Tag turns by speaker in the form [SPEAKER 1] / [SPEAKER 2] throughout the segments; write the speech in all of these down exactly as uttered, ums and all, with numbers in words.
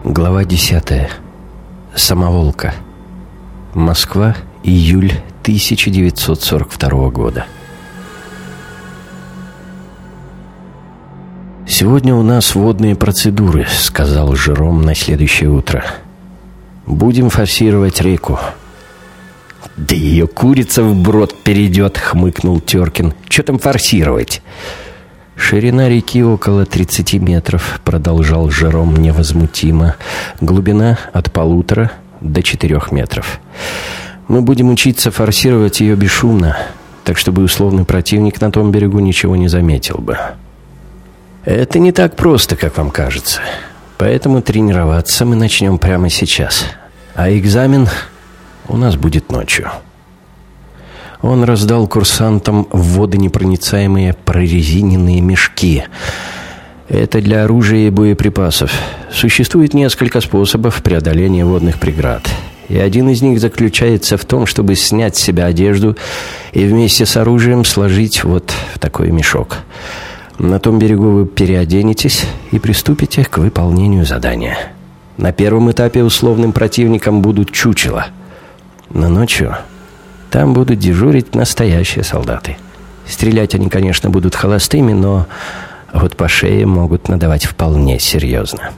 [SPEAKER 1] Глава десятая. Самоволка. Москва, июль тысяча девятьсот сорок второго года. «Сегодня у нас водные процедуры», — сказал Жером на следующее утро. «Будем форсировать реку». «Да ее курица вброд перейдет», — хмыкнул Теркин. «Че там форсировать?» «Ширина реки около тридцати метров», — продолжал Жером невозмутимо. «Глубина от полутора до четырех метров. Мы будем учиться форсировать ее бесшумно, так чтобы условный противник на том берегу ничего не заметил бы. Это не так просто, как вам кажется. Поэтому тренироваться мы начнем прямо сейчас. А экзамен у нас будет ночью». Он раздал курсантам водонепроницаемые прорезиненные мешки. Это для оружия и боеприпасов. Существует несколько способов преодоления водных преград. И один из них заключается в том, чтобы снять с себя одежду и вместе с оружием сложить вот в такой мешок. На том берегу вы переоденетесь и приступите к выполнению задания. На первом этапе условным противником будут чучела. Но ночью там будут дежурить настоящие солдаты. Стрелять они, конечно, будут холостыми, но вот по шее могут надавать вполне серьезно.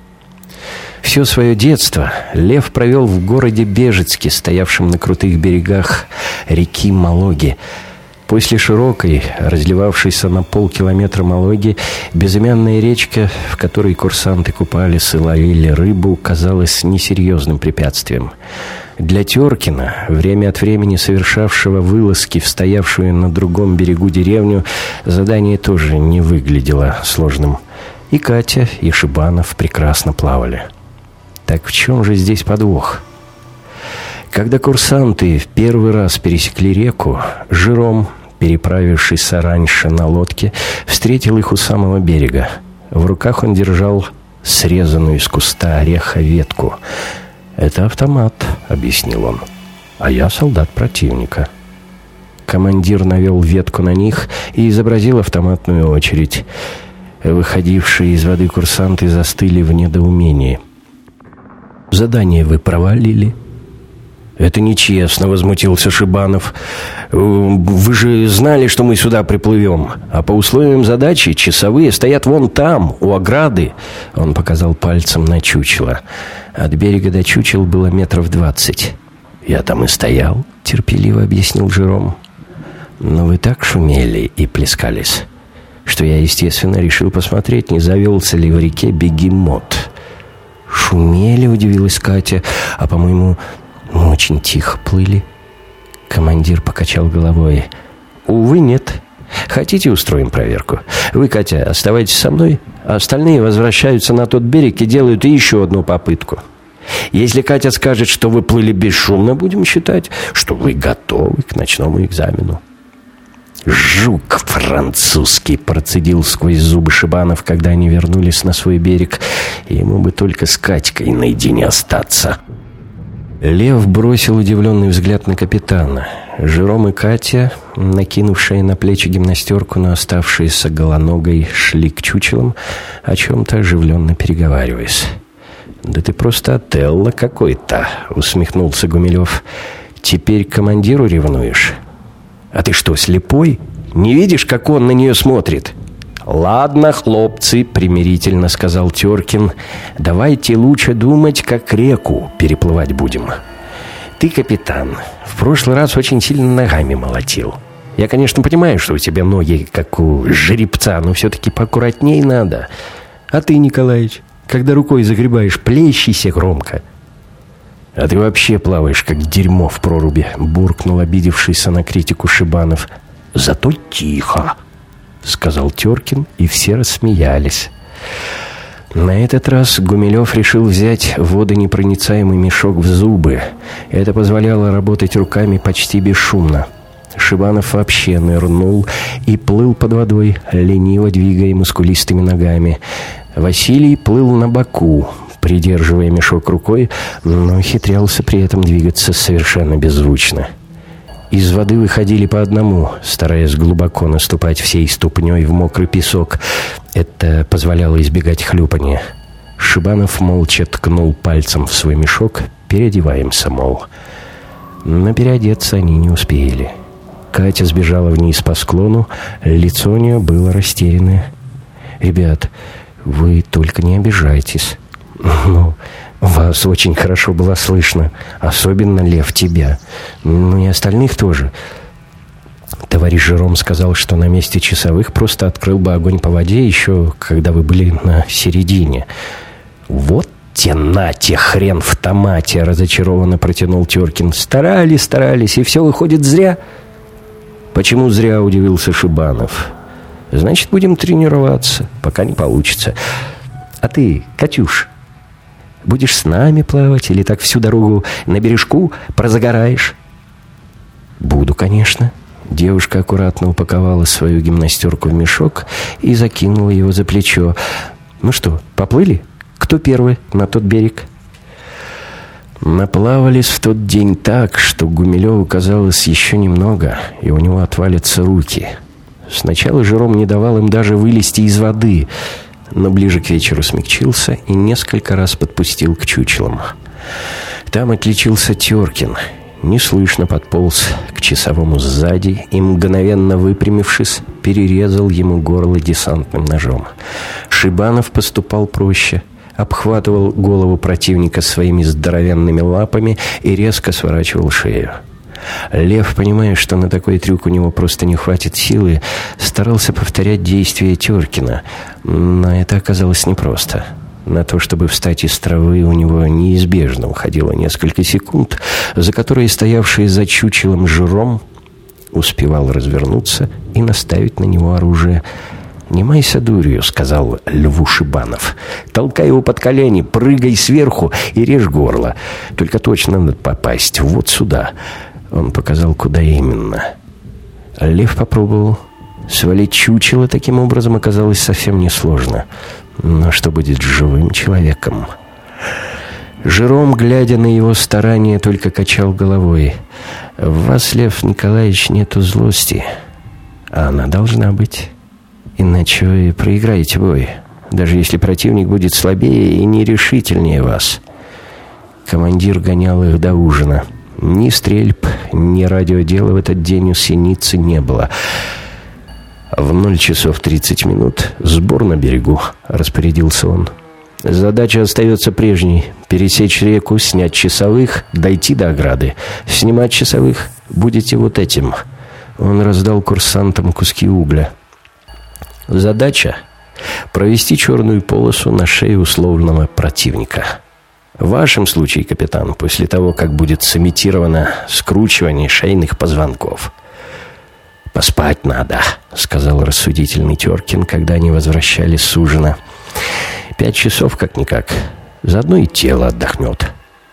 [SPEAKER 1] Все свое детство Лев провел в городе Бежецке, стоявшем на крутых берегах реки Малоги. После широкой, разливавшейся на полкилометра Малоги, безымянная речка, в которой курсанты купались и ловили рыбу, казалась несерьезным препятствием. Для Теркина, время от времени совершавшего вылазки в стоявшую на другом берегу деревню, задание тоже не выглядело сложным. И Катя, и Шибанов прекрасно плавали. Так в чем же здесь подвох? Когда курсанты в первый раз пересекли реку, Жером, переправившийся раньше на лодке, встретил их у самого берега. В руках он держал срезанную из куста ореха ветку. «Это автомат», — объяснил он, — «а я солдат противника». Командир навел ветку на них и изобразил автоматную очередь. Выходившие из воды курсанты застыли в недоумении. «Задание вы провалили?» «Это нечестно», — возмутился Шибанов. «Вы же знали, что мы сюда приплывем. А по условиям задачи часовые стоят вон там, у ограды». Он показал пальцем на чучело. От берега до чучел было метров двадцать. «Я там и стоял», — терпеливо объяснил Жером. «Но вы так шумели и плескались, что я, естественно, решил посмотреть, не завелся ли в реке бегемот». «Шумели?» — удивилась Катя. «А, по-моему, мы очень тихо плыли». Командир покачал головой. «Увы, нет. Хотите, устроим проверку? Вы, Катя, оставайтесь со мной, а остальные возвращаются на тот берег и делают еще одну попытку. Если Катя скажет, что вы плыли бесшумно, будем считать, что вы готовы к ночному экзамену». «Жук французский», — процедил сквозь зубы Шибанов, когда они вернулись на свой берег. Ему бы только с Катькой наедине остаться. Лев бросил удивленный взгляд на капитана. Жером и Катя, накинувшие на плечи гимнастерку, но оставшиеся голоногой, шли к чучелам, о чем-то оживленно переговариваясь. «Да ты просто Отелло какой-то», — усмехнулся Гумилев. «Теперь к командиру ревнуешь? А ты что, слепой? Не видишь, как он на нее смотрит?» «Ладно, хлопцы», — примирительно сказал Теркин, — «давайте лучше думать, как реку переплывать будем. Ты, капитан, в прошлый раз очень сильно ногами молотил. Я, конечно, понимаю, что у тебя ноги, как у жеребца, но все-таки поаккуратней надо. А ты, Николаич, когда рукой загребаешь, плещися громко». «А ты вообще плаваешь, как дерьмо в проруби», — буркнул обидевшийся на критику Шибанов. «Зато тихо», — сказал Теркин, и все рассмеялись. На этот раз Гумилев решил взять водонепроницаемый мешок в зубы. Это позволяло работать руками почти бесшумно. Шибанов вообще нырнул и плыл под водой, лениво двигая мускулистыми ногами. Василий плыл на боку, придерживая мешок рукой, но ухитрялся при этом двигаться совершенно беззвучно. Из воды выходили по одному, стараясь глубоко наступать всей ступней в мокрый песок. Это позволяло избегать хлюпания. Шибанов молча ткнул пальцем в свой мешок. «Переодеваемся, мол». Но переодеться они не успели. Катя сбежала вниз по склону. Лицо у нее было растерянное. «Ребят, вы только не обижайтесь. Ну, вас очень хорошо было слышно. Особенно, Лев, тебя. Ну и остальных тоже. Товарищ Жером сказал, что на месте часовых просто открыл бы огонь по воде еще, когда вы были на середине». «Вот те на те, хрен в томате!» — разочарованно протянул Теркин. «Старались, старались, и все выходит зря». «Почему зря?» — удивился Шибанов. «Значит, будем тренироваться, пока не получится. А ты, Катюш, будешь с нами плавать или так всю дорогу на бережку прозагораешь?» «Буду, конечно». Девушка аккуратно упаковала свою гимнастерку в мешок и закинула его за плечо. «Ну что, поплыли? Кто первый на тот берег?» Наплавались в тот день так, что Гумилеву казалось еще немного, и у него отвалятся руки. Сначала Жером не давал им даже вылезти из воды, но ближе к вечеру смягчился и несколько раз подпустил к чучелам. Там отличился Теркин. Неслышно подполз к часовому сзади и, мгновенно выпрямившись, перерезал ему горло десантным ножом. Шибанов поступал проще. Обхватывал голову противника своими здоровенными лапами и резко сворачивал шею. Лев, понимая, что на такой трюк у него просто не хватит силы, старался повторять действия Теркина, но это оказалось непросто. На то, чтобы встать из травы, у него неизбежно уходило несколько секунд, за которые стоявший за чучелом Жером успевал развернуться и наставить на него оружие. «Не майся дурью», — сказал Льву Шибанов. «Толкай его под колени, прыгай сверху и режь горло. Только точно надо попасть вот сюда». Он показал, куда именно. Лев попробовал. Свалить чучело таким образом оказалось совсем несложно. Но что будет с живым человеком? Жером, глядя на его старания, только качал головой. «В вас, Лев Николаевич, нету злости, а она должна быть. Иначе вы проиграете бой, даже если противник будет слабее и нерешительнее вас». Командир гонял их до ужина. Ни стрельб, ни радиодела в этот день у Синицы не было. В ноль часов тридцать минут сбор на берегу, распорядился он. Задача остается прежней: пересечь реку, снять часовых, дойти до ограды. Снимать часовых будете вот этим. Он раздал курсантам куски угля. Задача — провести черную полосу на шее условного противника. В вашем случае, капитан, после того, как будет сымитировано скручивание шейных позвонков. «Поспать надо», — сказал рассудительный Теркин, когда они возвращались с ужина. «Пять часов как-никак. Заодно и тело отдохнет».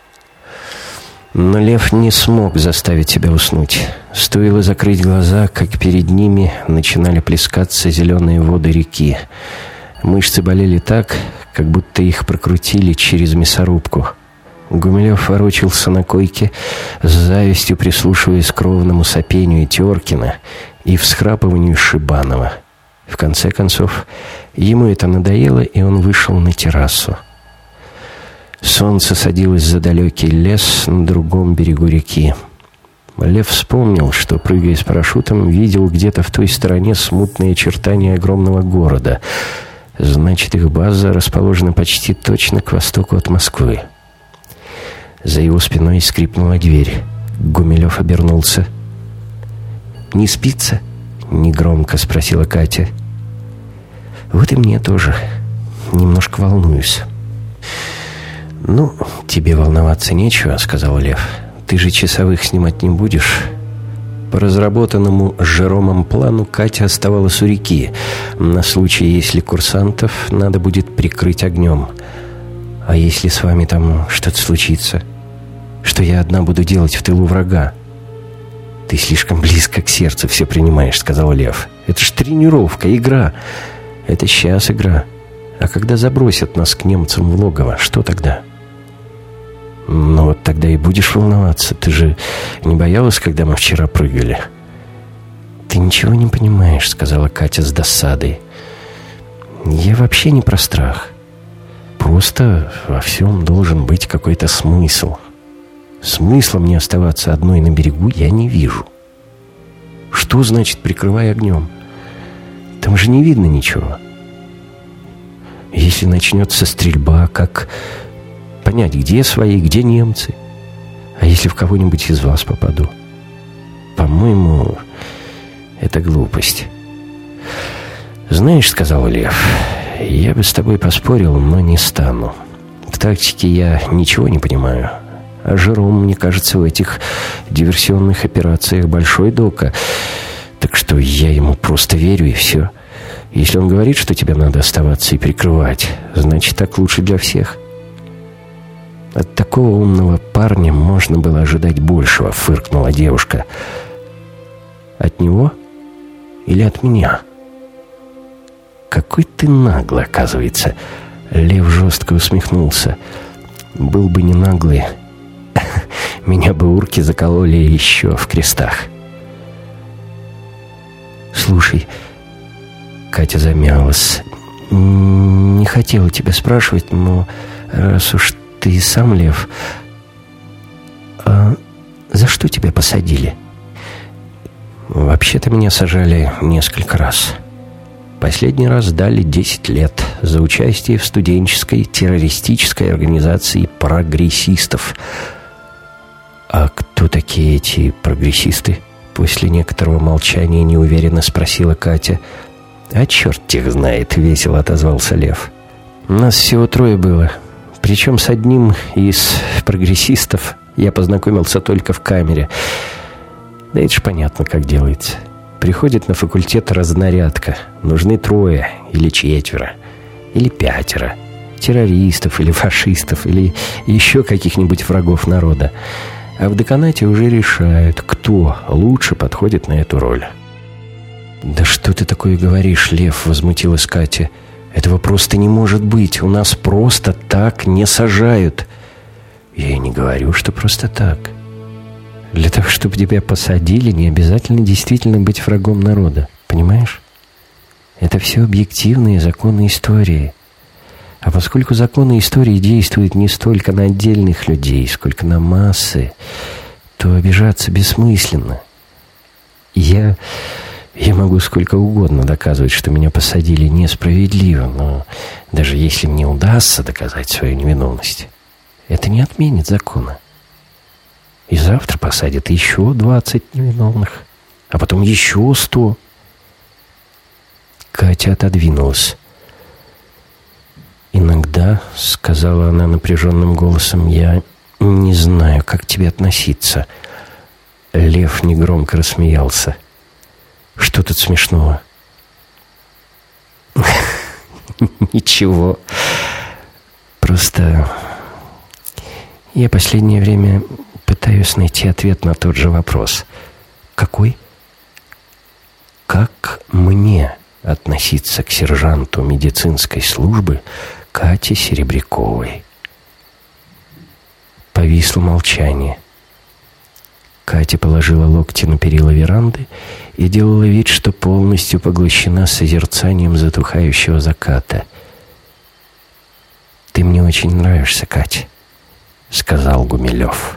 [SPEAKER 1] Но Лев не смог заставить себя уснуть. Стоило закрыть глаза, как перед ними начинали плескаться зеленые воды реки. Мышцы болели так, как будто их прокрутили через мясорубку. Гумилев ворочался на койке, с завистью прислушиваясь к ровному сопению Теркина и всхрапыванию Шибанова. В конце концов, ему это надоело, и он вышел на террасу. Солнце садилось за далекий лес на другом берегу реки. Лев вспомнил, что, прыгая с парашютом, видел где-то в той стороне смутные очертания огромного города. Значит, их база расположена почти точно к востоку от Москвы. За его спиной скрипнула дверь. Гумилев обернулся. «Не спится?» — негромко спросила Катя. «Вот и мне тоже. Немножко волнуюсь». «Ну, тебе волноваться нечего», — сказал Лев. «Ты же часовых снимать не будешь». По разработанному Жеромом плану Катя оставалась у реки, на случай, если курсантов надо будет прикрыть огнем. «А если с вами там что-то случится? Что я одна буду делать в тылу врага?» «Ты слишком близко к сердцу все принимаешь», — сказал Лев. «Это ж тренировка, игра. Это сейчас игра. А когда забросят нас к немцам в логово, что тогда?» «Ну вот тогда и будешь волноваться. Ты же не боялась, когда мы вчера прыгали?» «Ты ничего не понимаешь», — сказала Катя с досадой. «Я вообще не про страх. Просто Просто во всем должен быть какой-то смысл. Смысла мне оставаться одной на берегу я не вижу. Что значит «прикрывай огнем»? Там же не видно ничего. Если начнется стрельба, как понять, где свои, где немцы? А если в кого-нибудь из вас попаду? По-моему, это глупость. «Знаешь, — сказал Лев, — я бы с тобой поспорил, но не стану. В тактике я ничего не понимаю. А Жером, мне кажется, в этих диверсионных операциях большой дока. Так что я ему просто верю, и все. Если он говорит, что тебе надо оставаться и прикрывать, значит, так лучше для всех». «От такого умного парня можно было ожидать большего», — фыркнула девушка. «От него или от меня?» «Какой ты наглый, оказывается!» Лев жестко усмехнулся. «Был бы не наглый, меня бы урки закололи еще в крестах». «Слушай...» Катя замялась. «Не хотела тебя спрашивать, но раз уж ты сам, Лев, а за что тебя посадили?» «Вообще-то меня сажали несколько раз. Последний раз дали десять лет за участие в студенческой террористической организации прогрессистов». «А кто такие эти прогрессисты?» После некоторого молчания неуверенно спросила Катя. «А черт их знает», — весело отозвался Лев. «Нас всего трое было. Причем с одним из прогрессистов я познакомился только в камере. Да это ж понятно, как делается. Приходит на факультет разнарядка. Нужны трое или четверо, или пятеро. Террористов или фашистов, или еще каких-нибудь врагов народа. А в деканате уже решают, кто лучше подходит на эту роль». «Да что ты такое говоришь, Лев?» — возмутилась Катя. «Этого просто не может быть. У нас просто так не сажают». «Я и не говорю, что просто так. Для того, чтобы тебя посадили, не обязательно действительно быть врагом народа. Понимаешь? Это все объективные законы истории. А поскольку законы истории действуют не столько на отдельных людей, сколько на массы, то обижаться бессмысленно. Я... Я могу сколько угодно доказывать, что меня посадили несправедливо, но даже если мне удастся доказать свою невиновность, это не отменит закона. И завтра посадят еще двадцать невиновных, а потом еще сто. Катя отодвинулась. «Иногда, — сказала она напряженным голосом, — я не знаю, как к тебе относиться». Лев негромко рассмеялся. «Что тут смешного?» «Ничего. Просто я последнее время пытаюсь найти ответ на тот же вопрос». «Какой?» «Как мне относиться к сержанту медицинской службы Кате Серебряковой?» Повисло молчание. Катя положила локти на перила веранды и делала вид, что полностью поглощена созерцанием затухающего заката. «Ты мне очень нравишься, Катя», — сказал Гумилев.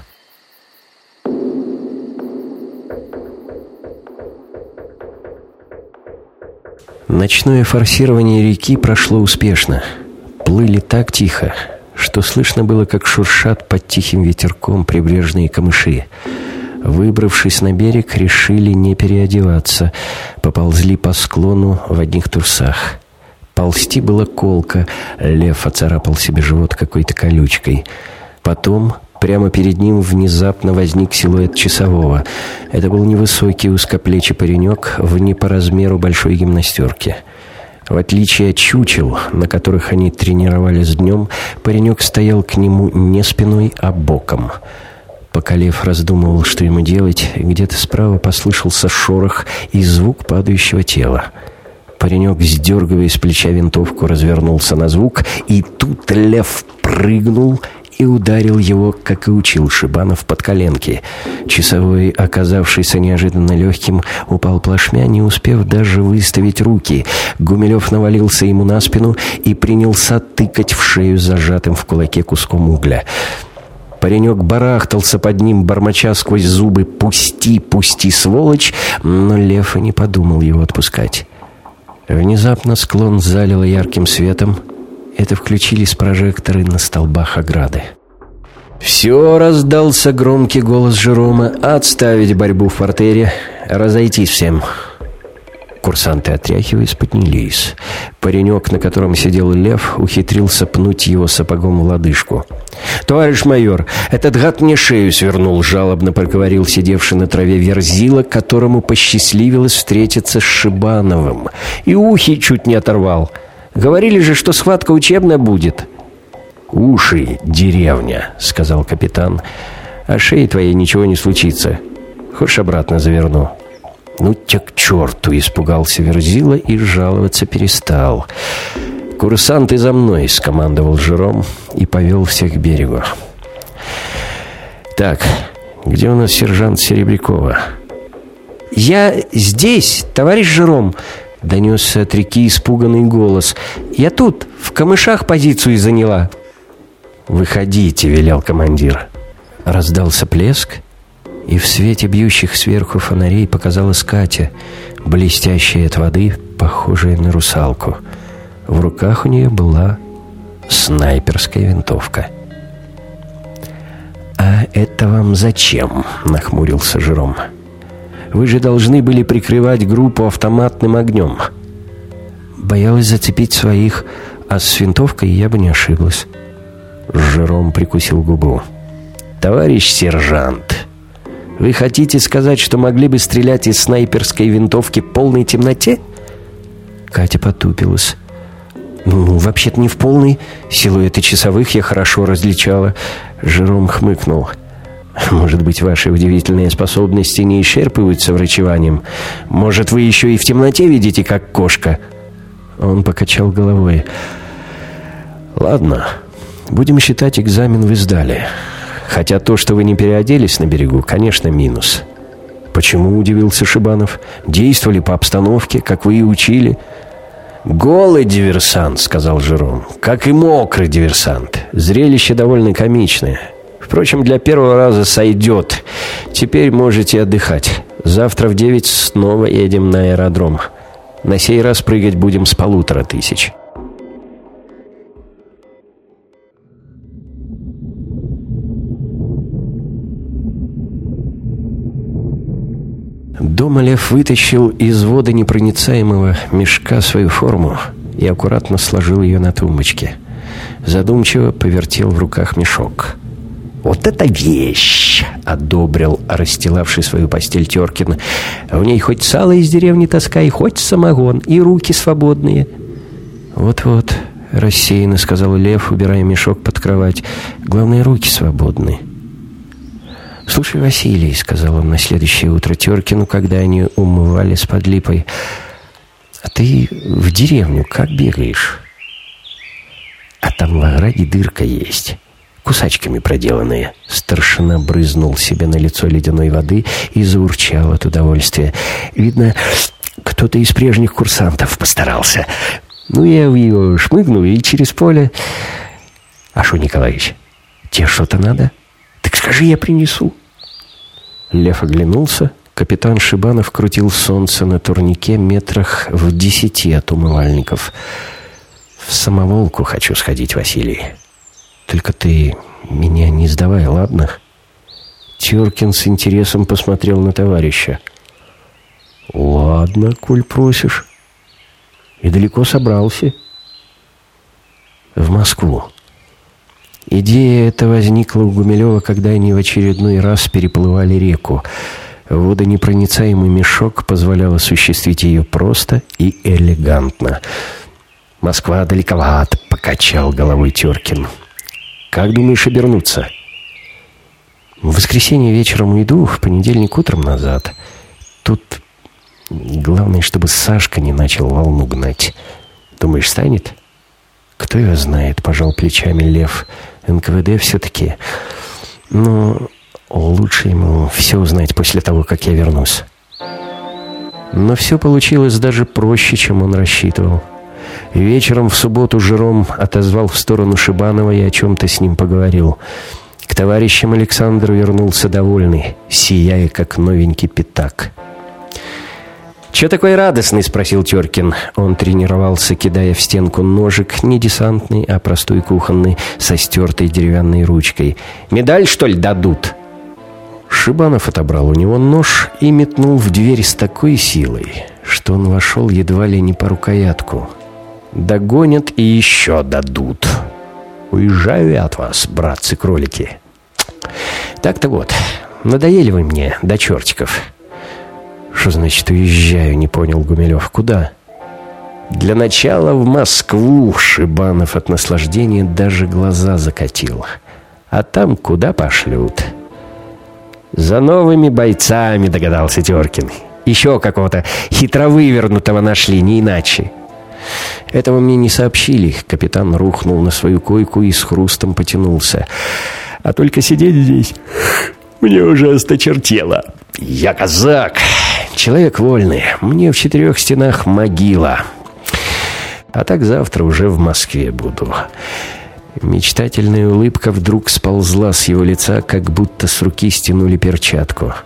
[SPEAKER 1] Ночное форсирование реки прошло успешно. Плыли так тихо, что слышно было, как шуршат под тихим ветерком прибрежные камыши. Выбравшись на берег, решили не переодеваться. Поползли по склону в одних трусах. Ползти было колко. Лев оцарапал себе живот какой-то колючкой. Потом прямо перед ним внезапно возник силуэт часового. Это был невысокий узкоплечий паренек в не по размеру большой гимнастерке. В отличие от чучел, на которых они тренировались днем, паренек стоял к нему не спиной, а боком. Пока Лев раздумывал, что ему делать, где-то справа послышался шорох и звук падающего тела. Паренек, сдергивая с плеча винтовку, развернулся на звук, и тут Лев прыгнул и ударил его, как и учил Шибанов, под коленки. Часовой, оказавшийся неожиданно легким, упал плашмя, не успев даже выставить руки. Гумилев навалился ему на спину и принялся тыкать в шею зажатым в кулаке куском угля. Паренек барахтался под ним, бормоча сквозь зубы «Пусти, пусти, сволочь!», но Лев и не подумал его отпускать. Внезапно склон залило ярким светом. Это включились прожекторы на столбах ограды. «Все!» — раздался громкий голос Жерома. «Отставить борьбу в портере, разойтись всем!» Курсанты, отряхиваясь, поднялись. Паренек, на котором сидел Лев, ухитрился пнуть его сапогом в лодыжку. «Товарищ майор, этот гад мне шею свернул», — жалобно проговорил сидевший на траве Верзила, которому посчастливилось встретиться с Шибановым. «И ухи чуть не оторвал. Говорили же, что схватка учебная будет». «Уши, деревня», — сказал капитан. «А шее твоей ничего не случится. Хочешь, обратно заверну?» «Ну тебя к черту!» — испугался Верзила и жаловаться перестал. «Курсанты за мной!» — скомандовал Жером и повел всех к берегу. «Так, где у нас сержант Серебрякова?» «Я здесь, товарищ Жером!» — донесся от реки испуганный голос. «Я тут, в камышах позицию заняла». «Выходите!» — велел командир. Раздался плеск, и в свете бьющих сверху фонарей показалась Катя, блестящая от воды, похожая на русалку. В руках у нее была снайперская винтовка. «А это вам зачем?» — нахмурился Жером. «Вы же должны были прикрывать группу автоматным огнем». «Боялась зацепить своих, а с винтовкой я бы не ошиблась». Жером прикусил губу. «Товарищ сержант, вы хотите сказать, что могли бы стрелять из снайперской винтовки в полной темноте?» Катя потупилась. «Ну, вообще-то не в полной. Силуэты часовых я хорошо различала». Жером хмыкнул. «Может быть, ваши удивительные способности не исчерпываются врачеванием? Может, вы еще и в темноте видите, как кошка?» Он покачал головой. «Ладно, будем считать, экзамен вы сдали. Хотя то, что вы не переоделись на берегу, конечно, минус». «Почему?» — удивился Шибанов. «Действовали по обстановке, как вы и учили». «Голый диверсант», — сказал Жером, — «как и мокрый диверсант. Зрелище довольно комичное. Впрочем, для первого раза сойдет. Теперь можете отдыхать. Завтра в девять снова едем на аэродром. На сей раз прыгать будем с полутора тысяч». Дома Лев вытащил из водонепроницаемого мешка свою форму и аккуратно сложил ее на тумбочке. Задумчиво повертел в руках мешок. «Вот это вещь!» — одобрил расстилавший свою постель Теркин. «В ней хоть сало из деревни таскай, хоть самогон, и руки свободные». «Вот-вот», — рассеянно сказал Лев, убирая мешок под кровать. «Главное, руки свободны». «Слушай, Василий», — сказал он на следующее утро Теркину, когда они умывались под липой, — «а ты в деревню как бегаешь?» «А там в ограде дырка есть, кусачками проделанная». Старшина брызнул себе на лицо ледяной воды и заурчал от удовольствия. «Видно, кто-то из прежних курсантов постарался. Ну, я в его шмыгну и через поле...» «А шо, Николаевич, тебе что-то надо? Так скажи, я принесу». Лев оглянулся. Капитан Шибанов крутил солнце на турнике метрах в десяти от умывальников. «В самоволку хочу сходить, Василий. Только ты меня не сдавай, ладно?» Теркин с интересом посмотрел на товарища. «Ладно, коль просишь. И далеко собрался?» «В Москву». Идея эта возникла у Гумилева, когда они в очередной раз переплывали реку. Водонепроницаемый мешок позволял осуществить ее просто и элегантно. «Москва далековато», — покачал головой Теркин. «Как думаешь обернуться?» «В воскресенье вечером уйду, в понедельник утром назад. Тут главное, чтобы Сашка не начал волну гнать. Думаешь, станет?» «Кто его знает», — пожал плечами Лев. эн ка вэ дэ все-таки. Но лучше ему все узнать после того, как я вернусь. Но все получилось даже проще, чем он рассчитывал. Вечером в субботу Жером отозвал в сторону Шибанова и о чем-то с ним поговорил. К товарищам Александр вернулся довольный, сияя, как новенький пятак. «Че такой радостный?» — спросил Теркин. Он тренировался, кидая в стенку ножик, не десантный, а простой кухонный, со стертой деревянной ручкой. «Медаль, что ли, дадут?» Шибанов отобрал у него нож и метнул в дверь с такой силой, что он вошел едва ли не по рукоятку. «Догонят и еще дадут. Уезжаю я от вас, братцы-кролики. Так-то вот, надоели вы мне до чертиков». «Что значит уезжаю?» — не понял Гумилев. «Куда?» «Для начала в Москву». Шибанов от наслаждения даже глаза закатил. «А там куда пошлют?» «За новыми бойцами», — догадался Теркин. «Еще какого-то хитровывернутого нашли, не иначе». «Этого мне не сообщили». Капитан рухнул на свою койку и с хрустом потянулся. «А только сидеть здесь мне уже осточертело. Я казак, человек вольный. Мне в четырех стенах могила. А так завтра уже в Москве буду». Мечтательная улыбка вдруг сползла с его лица, как будто с руки стянули перчатку.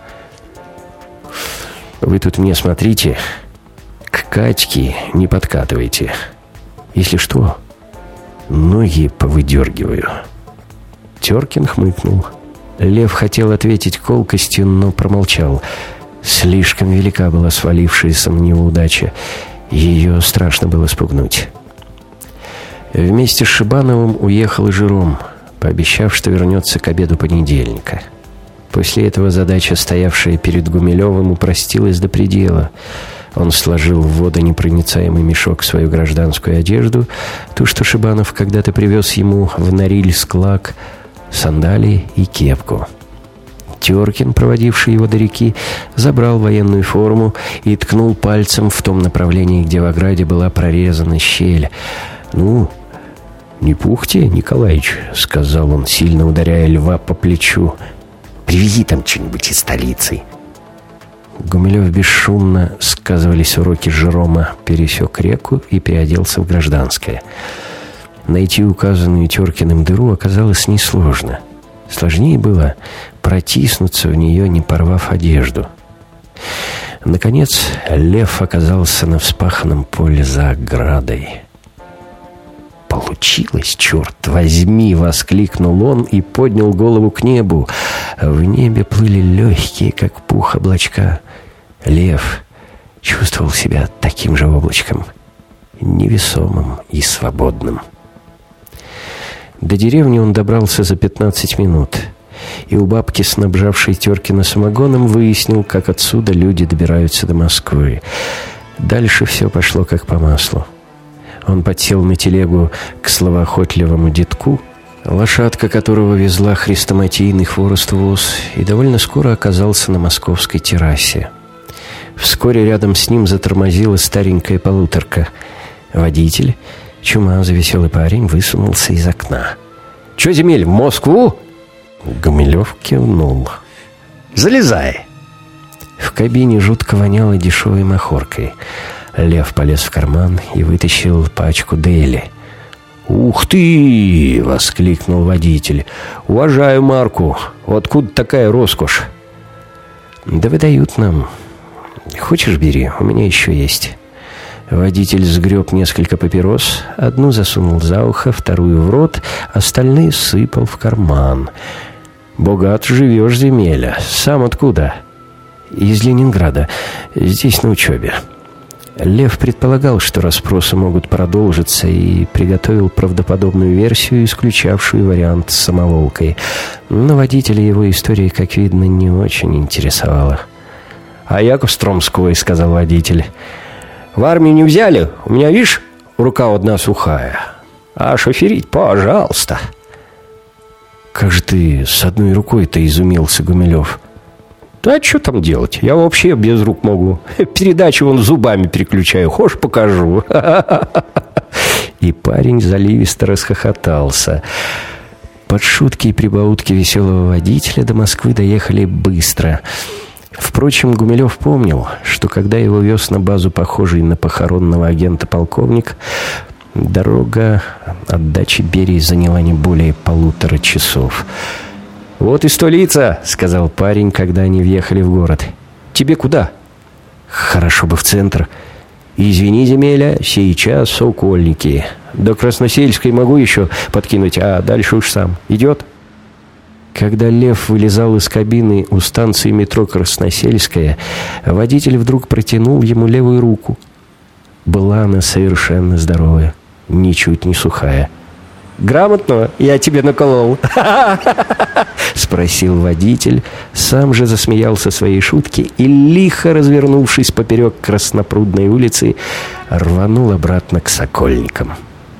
[SPEAKER 1] «Вы тут мне смотрите, к Катьке не подкатывайте. Если что, ноги повыдергиваю». Теркин хмыкнул. Лев хотел ответить колкостью, но промолчал. Слишком велика была свалившаяся на него удача. Ее страшно было спугнуть. Вместе с Шибановым уехал и Жером, пообещав, что вернется к обеду понедельника. После этого задача, стоявшая перед Гумилевым, упростилась до предела. Он сложил в водонепроницаемый мешок свою гражданскую одежду, ту, что Шибанов когда-то привез ему в Норильск-Лак, сандалии и кепку. Теркин, проводивший его до реки, забрал военную форму и ткнул пальцем в том направлении, где в ограде была прорезана щель. «Ну, не пухте, Николаич», — сказал он, сильно ударяя Льва по плечу. «Привези там что-нибудь из столицы». Гумилев бесшумно, сказывались уроки Жерома, пересек реку и переоделся в гражданское. Найти указанную Теркиным дыру оказалось несложно. Сложнее было протиснуться в нее, не порвав одежду. Наконец, Лев оказался на вспаханном поле за оградой. «Получилось, черт возьми!» — воскликнул он и поднял голову к небу. В небе плыли легкие, как пух, облачка. Лев чувствовал себя таким же облачком, невесомым и свободным. До деревни он добрался за пятнадцать минут, и у бабки, снабжавшей Теркина самогоном, выяснил, как отсюда люди добираются до Москвы. Дальше все пошло как по маслу. Он подсел на телегу к словоохотливому детку, лошадка которого везла хрестоматийный хворост воз, и довольно скоро оказался на московской террасе. Вскоре рядом с ним затормозила старенькая полуторка. Водитель, чумазый веселый парень, высунулся из окна. «Че, земель, в Москву?» Гумилев кивнул. «Залезай!» В кабине жутко воняло дешевой махоркой. Лев полез в карман и вытащил пачку Дейли. «Ух ты!» — воскликнул водитель. «Уважаю марку. Откуда такая роскошь?» «Да выдают нам. Хочешь, бери, у меня еще есть». Водитель сгреб несколько папирос, одну засунул за ухо, вторую в рот, остальные сыпал в карман. «Богат живешь, земеля. Сам откуда?» «Из Ленинграда. Здесь на учебе». Лев предполагал, что расспросы могут продолжиться, и приготовил правдоподобную версию, исключавшую вариант с самоволкой. Но водителя его история, как видно, не очень интересовала. «А я Костромской», — сказал водитель. «В армию не взяли? У меня, видишь, рука одна сухая. А шоферить, пожалуйста». «Как же ты с одной рукой-то?» — изумился Гумилев. «Да что там делать? Я вообще без рук могу. Передачу вон зубами переключаю. Хочешь, покажу?» И парень заливисто расхохотался. Под шутки и прибаутки веселого водителя до Москвы доехали быстро. Впрочем, Гумилев помнил, что когда его вез на базу похожий на похоронного агента полковник, дорога от дачи Берии заняла не более полутора часов. «Вот и столица», — сказал парень, когда они въехали в город. «Тебе куда?» «Хорошо бы в центр». «Извини, земеля, сейчас Сокольники. До Красносельской могу еще подкинуть, а дальше уж сам. Идет?» Когда Лев вылезал из кабины у станции метро Красносельская, водитель вдруг протянул ему левую руку. Была она совершенно здоровая, ничуть не сухая. «Грамотно я тебе наколол!» — спросил водитель, сам же засмеялся своей шутке и, лихо развернувшись поперек Краснопрудной улицы, рванул обратно к Сокольникам.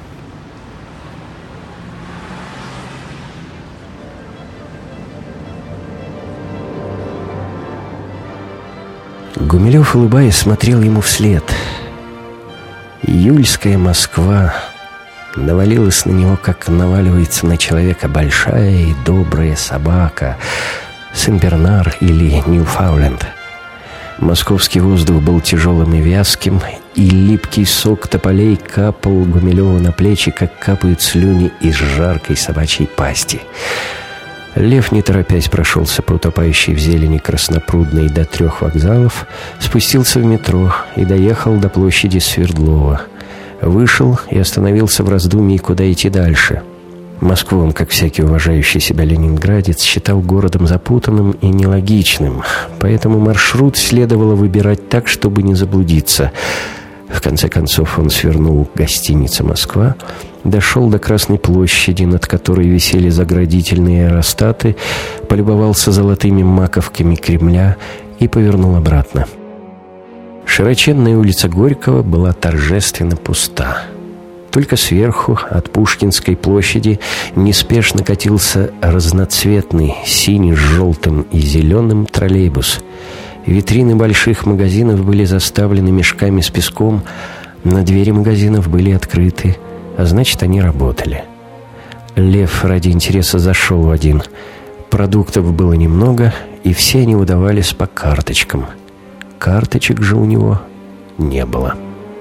[SPEAKER 1] Гумилев, улыбаясь, смотрел ему вслед. Июльская Москва навалилась на него, как наваливается на человека большая и добрая собака, Сен-Бернар или Ньюфаундленд. Московский воздух был тяжелым и вязким, и липкий сок тополей капал Гумилеву на плечи, как капают слюни из жаркой собачьей пасти. Лев, не торопясь, прошелся по утопающей в зелени Краснопрудной до трех вокзалов, спустился в метро и доехал до площади Свердлова. Вышел и остановился в раздумье, куда идти дальше. Москву он, как всякий уважающий себя ленинградец, считал городом запутанным и нелогичным, поэтому маршрут следовало выбирать так, чтобы не заблудиться. В конце концов он свернул к гостинице «Москва», дошел до Красной площади, над которой висели заградительные аэростаты, полюбовался золотыми маковками Кремля и повернул обратно. Широченная улица Горького была торжественно пуста. Только сверху, от Пушкинской площади, неспешно катился разноцветный, синий с желтым и зеленым троллейбус. Витрины больших магазинов были заставлены мешками с песком, на двери магазинов были открыты, а значит, они работали. Лев ради интереса зашел в один. Продуктов было немного, и все они выдавались по карточкам. Карточек же у него не было.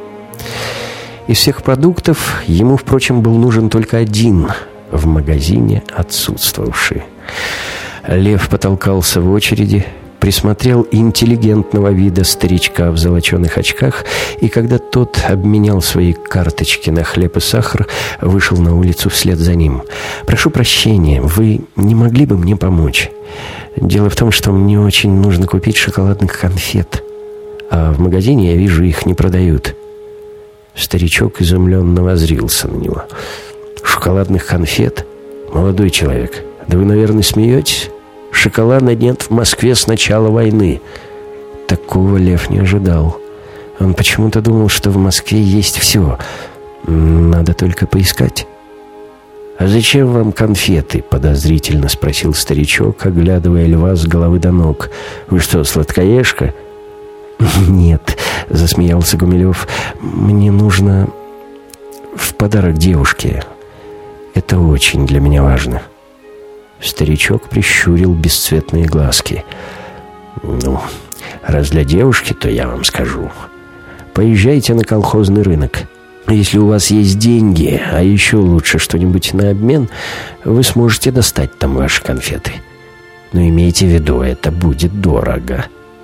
[SPEAKER 1] Из всех продуктов ему, впрочем, был нужен только один, в магазине отсутствовавший. Лев потолкался в очереди, присмотрел интеллигентного вида старичка в золоченых очках, и когда тот обменял свои карточки на хлеб и сахар, вышел на улицу вслед за ним. «Прошу прощения, вы не могли бы мне помочь? Дело в том, что мне очень нужно купить шоколадных конфет, а в магазине, я вижу, их не продают». Старичок изумленно воззрился на него. «Шоколадных конфет? Молодой человек, да вы, наверное, смеетесь? Шоколада нет в Москве с начала войны». Такого Лев не ожидал. Он почему-то думал, что в Москве есть все. Надо только поискать. «А зачем вам конфеты?» — подозрительно спросил старичок, оглядывая Льва с головы до ног. «Вы что, сладкоежка?» «Нет», — засмеялся Гумилев, — «мне нужно в подарок девушке. Это очень для меня важно». Старичок прищурил бесцветные глазки. «Ну, раз для девушки, то я вам скажу. Поезжайте на колхозный рынок. Если у вас есть деньги, а еще лучше что-нибудь на обмен, вы сможете достать там ваши конфеты. Но имейте в виду, это будет дорого».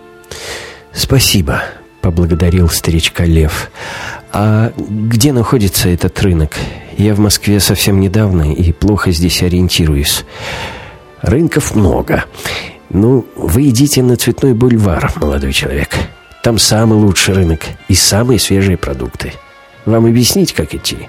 [SPEAKER 1] «Спасибо», — поблагодарил старичка Лев. «А где находится этот рынок? Я в Москве совсем недавно и плохо здесь ориентируюсь». «Рынков много. Ну, вы идите на Цветной бульвар, молодой человек. Там самый лучший рынок и самые свежие продукты. Вам объяснить, как идти?»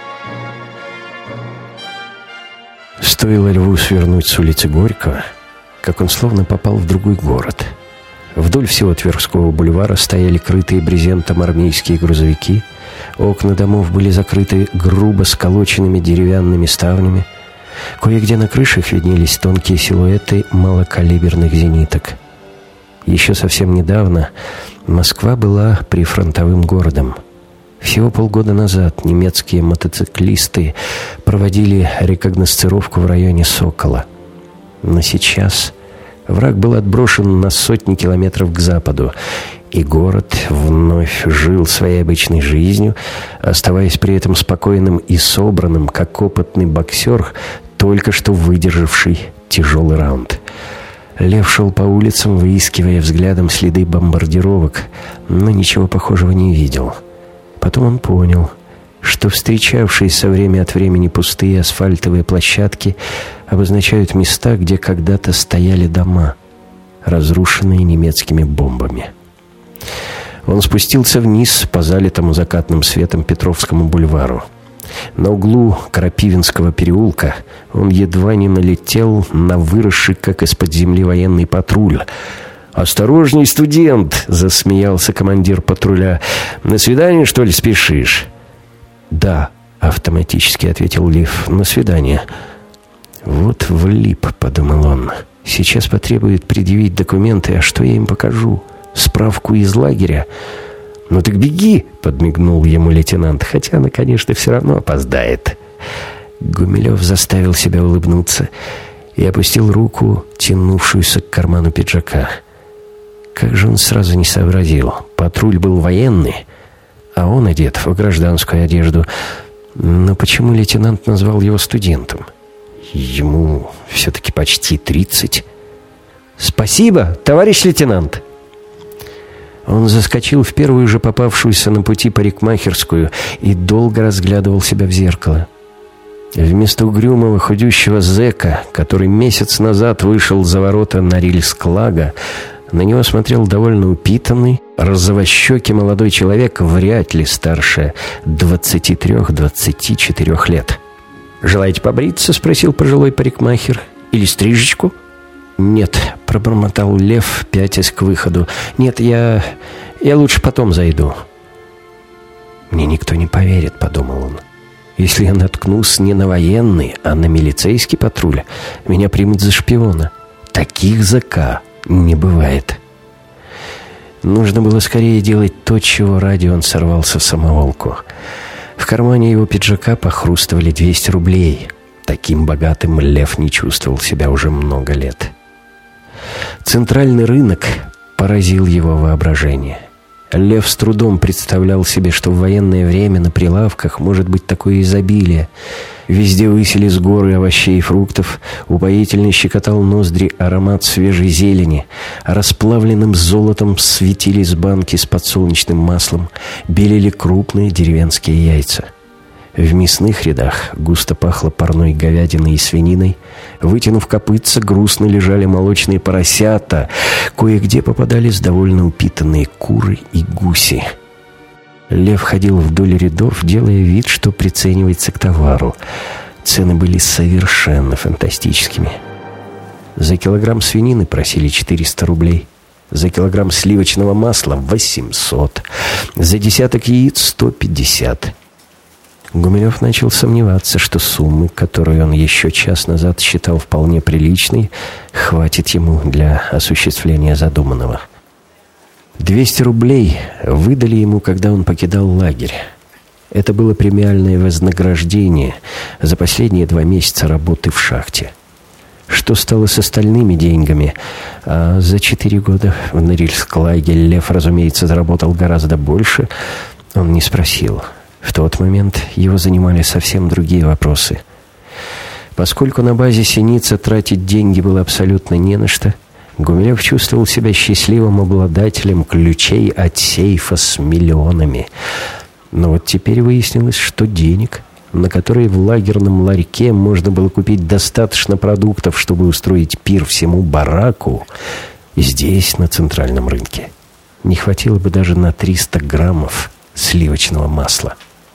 [SPEAKER 1] Стоило Льву свернуть с улицы Горького, как он словно попал в другой город. Вдоль всего Тверского бульвара стояли крытые брезентом армейские грузовики, окна домов были закрыты грубо сколоченными деревянными ставнями, кое-где на крышах виднелись тонкие силуэты малокалиберных зениток. Еще совсем недавно Москва была прифронтовым городом. Всего полгода назад немецкие мотоциклисты проводили рекогносцировку в районе Сокола. Но сейчас враг был отброшен на сотни километров к западу, и город вновь жил своей обычной жизнью, оставаясь при этом спокойным и собранным, как опытный боксер, только что выдержавший тяжелый раунд. Лев шел по улицам, выискивая взглядом следы бомбардировок, но ничего похожего не видел. Потом он понял, что встречавшиеся время от времени пустые асфальтовые площадки обозначают места, где когда-то стояли дома, разрушенные немецкими бомбами. Он спустился вниз по залитому закатным светом Петровскому бульвару. На углу Крапивинского переулка он едва не налетел на выросший, как из-под земли, военный патруль. «Осторожней, студент!» — засмеялся командир патруля. «На свидание, что ли, спешишь?» «Да», — автоматически ответил Лев. «На свидание». «Вот влип», — подумал он. «Сейчас потребует предъявить документы, а что я им покажу? Справку из лагеря?» «Ну так беги!» — подмигнул ему лейтенант. «Хотя она, конечно, все равно опоздает». Гумилев заставил себя улыбнуться и опустил руку, тянувшуюся к карману пиджака. Как же он сразу не сообразил. Патруль был военный, а он одет в гражданскую одежду. Но почему лейтенант назвал его студентом? Ему все-таки почти тридцать. «Спасибо, товарищ лейтенант!» Он заскочил в первую же попавшуюся на пути парикмахерскую и долго разглядывал себя в зеркало. Вместо угрюмого худющего зэка, который месяц назад вышел за ворота Норильск-Лага, на него смотрел довольно упитанный, розовощекий молодой человек, вряд ли старше двадцати трёх-двадцати четырёх лет. «Желаете побриться?» — спросил пожилой парикмахер. «Или стрижечку?» «Нет», — пробормотал Лев, пятясь к выходу. «Нет, я... я лучше потом зайду». «Мне никто не поверит», — подумал он. «Если я наткнусь не на военный, а на милицейский патруль, меня примут за шпиона. Таких зэка не бывает». Нужно было скорее делать то, чего ради он сорвался в самоволку. В кармане его пиджака похрустывали двести рублей. Таким богатым Лев не чувствовал себя уже много лет. Центральный рынок поразил его воображение. Лев с трудом представлял себе, что в военное время на прилавках может быть такое изобилие. Везде высились горы овощей и фруктов, упоительно щекотал ноздри аромат свежей зелени, а расплавленным золотом светились банки с подсолнечным маслом, белели крупные деревенские яйца. В мясных рядах густо пахло парной говядиной и свининой. Вытянув копытца, грустно лежали молочные поросята. Кое-где попадались довольно упитанные куры и гуси. Лев ходил вдоль рядов, делая вид, что приценивается к товару. Цены были совершенно фантастическими. За килограмм свинины просили четыреста рублей. За килограмм сливочного масла — восемьсот. За десяток яиц — сто пятьдесят. Гумилев начал сомневаться, что суммы, которую он еще час назад считал вполне приличной, хватит ему для осуществления задуманного. двести рублей выдали ему, когда он покидал лагерь. Это было премиальное вознаграждение за последние два месяца работы в шахте. Что стало с остальными деньгами? А за четыре года в Норильск-Лаге Лев, разумеется, заработал гораздо больше. Он не спросил. В тот момент его занимали совсем другие вопросы. Поскольку на базе Синица тратить деньги было абсолютно не на что, Гумилев чувствовал себя счастливым обладателем ключей от сейфа с миллионами. Но вот теперь выяснилось, что денег, на которые в лагерном ларьке можно было купить достаточно продуктов, чтобы устроить пир всему бараку, здесь, на центральном рынке, не хватило бы даже на триста граммов сливочного масла.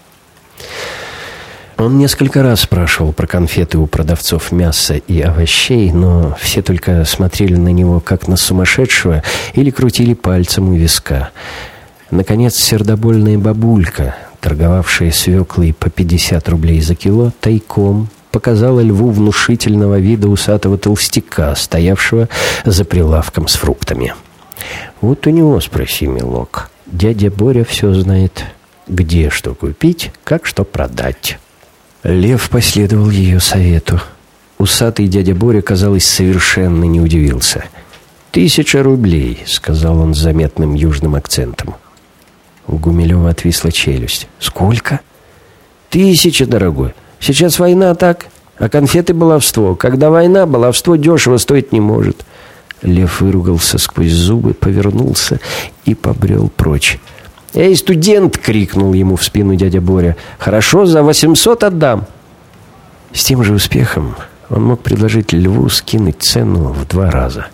[SPEAKER 1] Он несколько раз спрашивал про конфеты у продавцов мяса и овощей, но все только смотрели на него как на сумасшедшего или крутили пальцем у виска. Наконец, сердобольная бабулька, торговавшая свеклой по пятьдесят рублей за кило, тайком показала Льву внушительного вида усатого толстяка, стоявшего за прилавком с фруктами. «Вот у него спроси, милок. Дядя Боря все знает». Где что купить, как что продать. Лев последовал ее совету. Усатый дядя Боря, казалось, совершенно не удивился. «Тысяча рублей», — сказал он с заметным южным акцентом. У Гумилева отвисла челюсть. «Сколько?» «Тысяча, дорогой. Сейчас война, так? А конфеты — баловство. Когда война, баловство дешево стоить не может». Лев выругался сквозь зубы, повернулся и побрел прочь. «Эй, студент!» — крикнул ему в спину дядя Боря. «Хорошо, за восемьсот отдам». С тем же успехом он мог предложить Льву скинуть цену в два раза.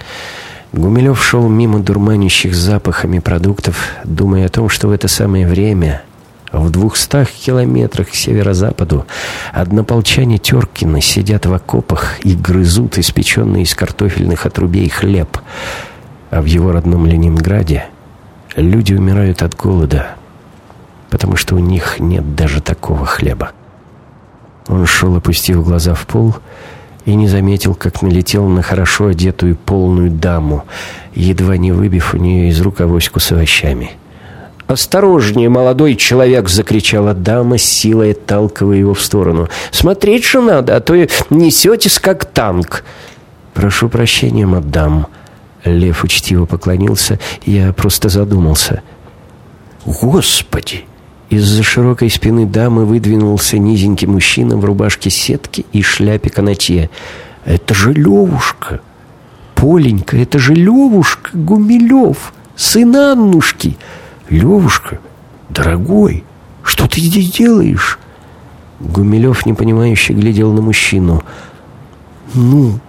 [SPEAKER 1] Гумилев шел мимо дурманящих запахами продуктов, думая о том, что в это самое время в двухстах километрах к северо-западу однополчане Теркина сидят в окопах и грызут испеченный из картофельных отрубей хлеб. А в его родном Ленинграде люди умирают от голода, потому что у них нет даже такого хлеба. Он шел, опустив глаза в пол, и не заметил, как налетел на хорошо одетую полную даму, едва не выбив у нее из рук авоську с овощами. «Осторожнее, молодой человек!» — закричала дама, с силой отталкивая его в сторону. «Смотреть же надо, а то несетесь, как танк!» «Прошу прощения, мадам!» Лев учтиво поклонился. «Я просто задумался». «Господи!» Из-за широкой спины дамы выдвинулся низенький мужчина в рубашке сетки и шляпе канатье. «Это же Левушка! Поленька, это же Левушка Гумилев, сын Аннушки! Левушка, дорогой, что ты здесь делаешь?» Гумилев непонимающе глядел на мужчину. «Ну,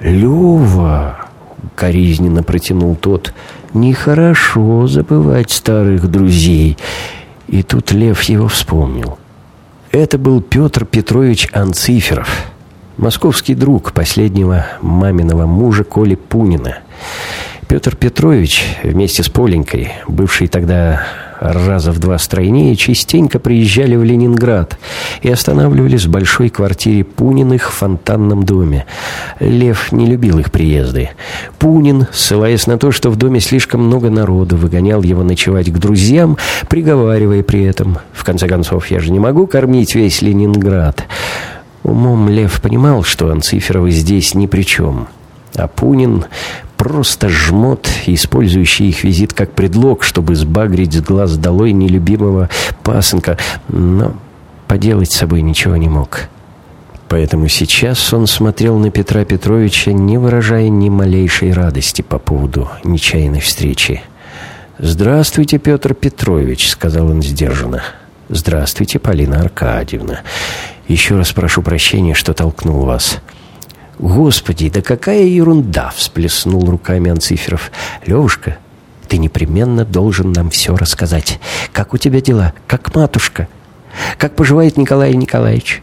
[SPEAKER 1] Лева!» — коризненно протянул тот. «Нехорошо забывать старых друзей». И тут Лев его вспомнил. Это был Петр Петрович Анциферов, московский друг последнего маминого мужа Коли Пунина. Петр Петрович вместе с Поленькой, бывший тогда раза в два стройнее, частенько приезжали в Ленинград и останавливались в большой квартире Пуниных в фонтанном доме. Лев не любил их приезды. Пунин, ссылаясь на то, что в доме слишком много народу, выгонял его ночевать к друзьям, приговаривая при этом: «В конце концов, я же не могу кормить весь Ленинград». Умом Лев понимал, что Анциферовы здесь ни при чем. А Пунин просто жмот, использующий их визит как предлог, чтобы сбагрить с глаз долой нелюбимого пасынка, но поделать с собой ничего не мог. Поэтому сейчас он смотрел на Петра Петровича, не выражая ни малейшей радости по поводу нечаянной встречи. «Здравствуйте, Петр Петрович», — сказал он сдержанно. «Здравствуйте, Полина Аркадьевна. Еще раз прошу прощения, что толкнул вас». «Господи, да какая ерунда!» — всплеснул руками Анциферов. «Левушка, ты непременно должен нам все рассказать. Как у тебя дела? Как матушка? Как поживает Николай Николаевич?»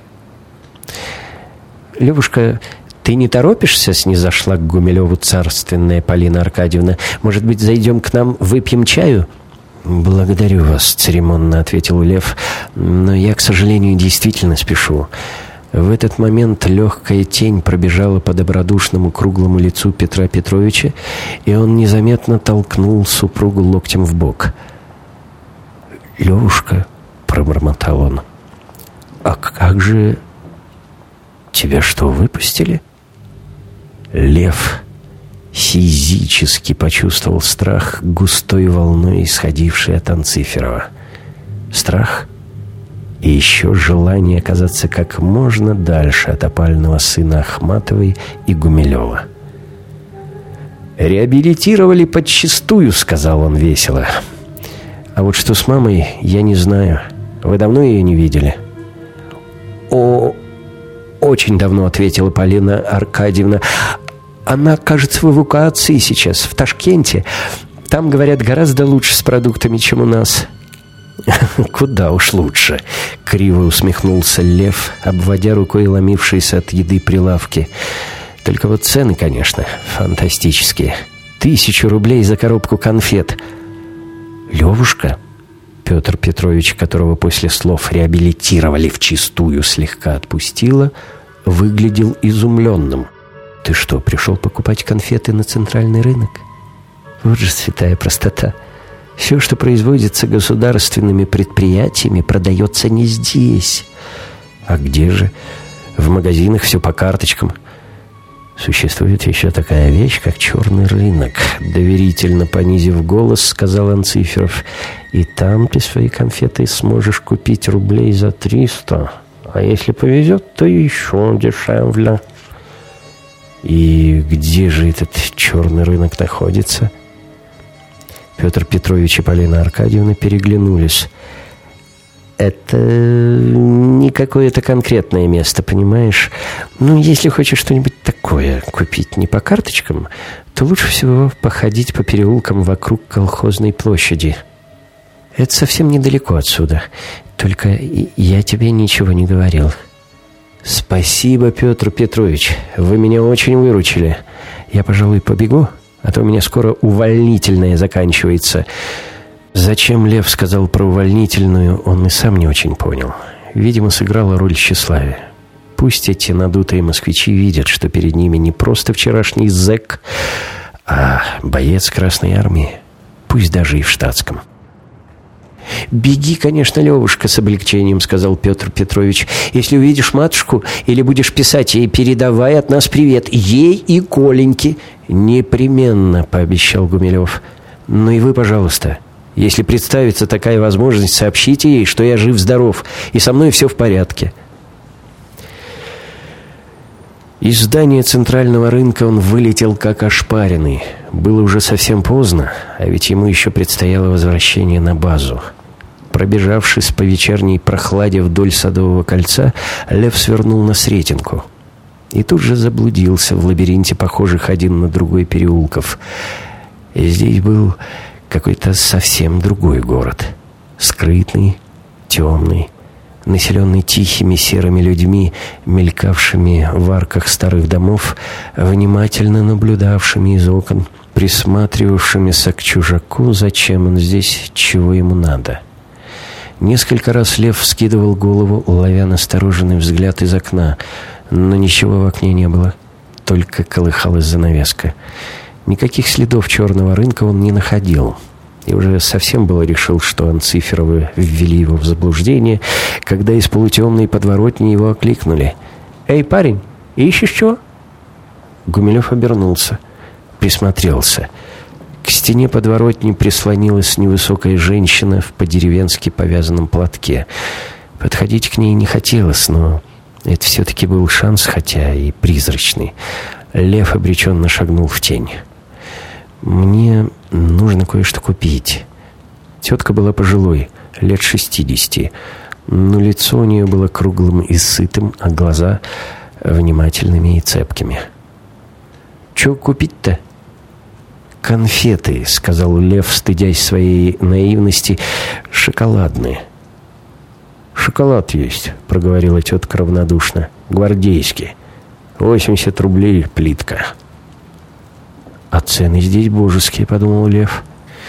[SPEAKER 1] «Левушка, ты не торопишься?» — снизошла к Гумилеву царственная Полина Аркадьевна. «Может быть, зайдем к нам, выпьем чаю?» «Благодарю вас», — церемонно ответил Лев. «Но я, к сожалению, действительно спешу». В этот момент легкая тень пробежала по добродушному круглому лицу Петра Петровича, и он незаметно толкнул супругу локтем в бок. «Левушка», — пробормотал он, — «а как же... тебя что, выпустили?» Лев физически почувствовал страх, густой волной исходивший от Анциферова. Страх и еще желание оказаться как можно дальше от опального сына Ахматовой и Гумилева. «Реабилитировали подчистую», — сказал он весело. «А вот что с мамой, я не знаю. Вы давно ее не видели?» «О, очень давно», — ответила Полина Аркадьевна. «Она, кажется, в эвакуации сейчас, в Ташкенте. Там, говорят, гораздо лучше с продуктами, чем у нас». «Куда уж лучше», — криво усмехнулся Лев, обводя рукой ломившиеся от еды прилавки. «Только вот цены, конечно, фантастические. Тысячу рублей за коробку конфет». «Левушка», — Петр Петрович, которого после слов реабилитировали вчистую, слегка отпустила, выглядел изумленным. «Ты что, пришел покупать конфеты на центральный рынок? Вот же святая простота. Все, что производится государственными предприятиями, продается не здесь. А где же? В магазинах все по карточкам. Существует еще такая вещь, как черный рынок. Доверительно понизив голос, сказал Анциферов. И там ты свои конфеты сможешь купить рублей за триста. А если повезет, то еще дешевле. И где же этот черный рынок находится? Петр Петрович и Полина Аркадьевна переглянулись. Это не какое-то конкретное место, понимаешь? Ну, если хочешь что-нибудь такое купить не по карточкам, то лучше всего походить по переулкам вокруг колхозной площади. Это совсем недалеко отсюда. Только я тебе ничего не говорил. Спасибо, Петр Петрович. Вы меня очень выручили. Я, пожалуй, побегу, а то у меня скоро увольнительное заканчивается. Зачем Лев сказал про увольнительную, он и сам не очень понял. Видимо, сыграла роль тщеславия. Пусть эти надутые москвичи видят, что перед ними не просто вчерашний зэк, а боец Красной Армии. Пусть даже и в штатском. «Беги, конечно, Левушка», — с облегчением сказал Петр Петрович. «Если увидишь матушку или будешь писать ей, передавай от нас привет. Ей и Коленьке». «Непременно», — пообещал Гумилев. «Ну и вы, пожалуйста, если представится такая возможность, сообщите ей, что я жив-здоров, и со мной все в порядке». Из здания центрального рынка он вылетел как ошпаренный. Было уже совсем поздно, а ведь ему еще предстояло возвращение на базу. Пробежавшись по вечерней прохладе вдоль Садового кольца, Лев свернул на Сретенку и тут же заблудился в лабиринте похожих один на другой переулков. И здесь был какой-то совсем другой город. Скрытный, темный, населенный тихими серыми людьми, мелькавшими в арках старых домов, внимательно наблюдавшими из окон, присматривавшимися к чужаку, зачем он здесь, чего ему надо. Несколько раз Лев вскидывал голову, ловя настороженный взгляд из окна, но ничего в окне не было, только колыхалась занавеска. Никаких следов черного рынка он не находил. И уже совсем было решил, что Анциферовы ввели его в заблуждение, когда из полутемной подворотни его окликнули. «Эй, парень, ищешь чего?» Гумилев обернулся, присмотрелся. К стене подворотни прислонилась невысокая женщина в по-деревенски повязанном платке. Подходить к ней не хотелось, но это все-таки был шанс, хотя и призрачный. Лев обреченно шагнул в тень. «Мне нужно кое-что купить». Тетка была пожилой, лет шестидесяти, но лицо у нее было круглым и сытым, а глаза внимательными и цепкими. «Че купить-то?» «Конфеты», — сказал Лев, стыдясь своей наивности, — «шоколадные». «Шоколад есть», — проговорила тетка равнодушно, — «гвардейский. восемьдесят рублей плитка». «А цены здесь божеские», — подумал Лев.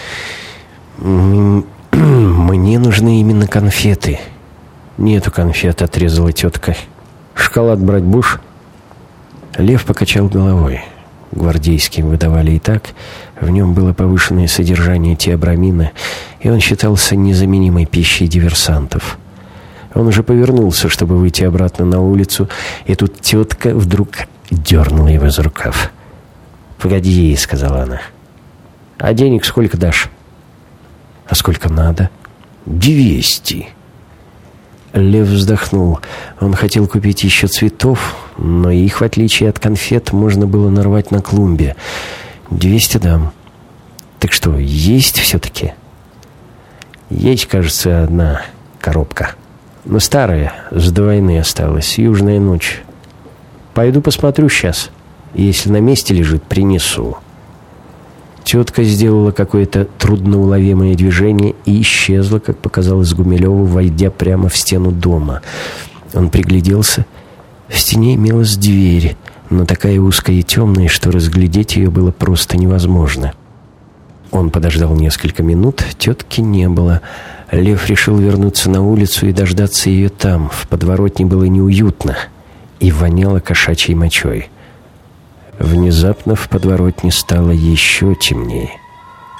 [SPEAKER 1] «Мне нужны именно конфеты». «Нету конфет», — отрезала тетка. «Шоколад брать будешь?» Лев покачал головой. Гвардейским выдавали и так. В нем было повышенное содержание теобрамина, и он считался незаменимой пищей диверсантов. Он уже повернулся, чтобы выйти обратно на улицу, и тут тетка вдруг дернула его за рукав. «Погоди», — сказала она. «А денег сколько дашь?» «А сколько надо?» «Двести». Лев вздохнул. Он хотел купить еще цветов, но их, в отличие от конфет, можно было нарвать на клумбе. «Двести дам». «Так что, есть все-таки?» «Есть, кажется, одна коробка. Но старая, с до войны осталась, южная ночь. Пойду посмотрю сейчас. Если на месте лежит, принесу». Тетка сделала какое-то трудноуловимое движение и исчезла, как показалось Гумилеву, войдя прямо в стену дома. Он пригляделся. В стене имелась дверь, но такая узкая и темная, что разглядеть ее было просто невозможно. Он подождал несколько минут, тетки не было. Лев решил вернуться на улицу и дождаться ее там. В подворотне было неуютно и воняло кошачьей мочой. Внезапно в подворотне стало еще темнее.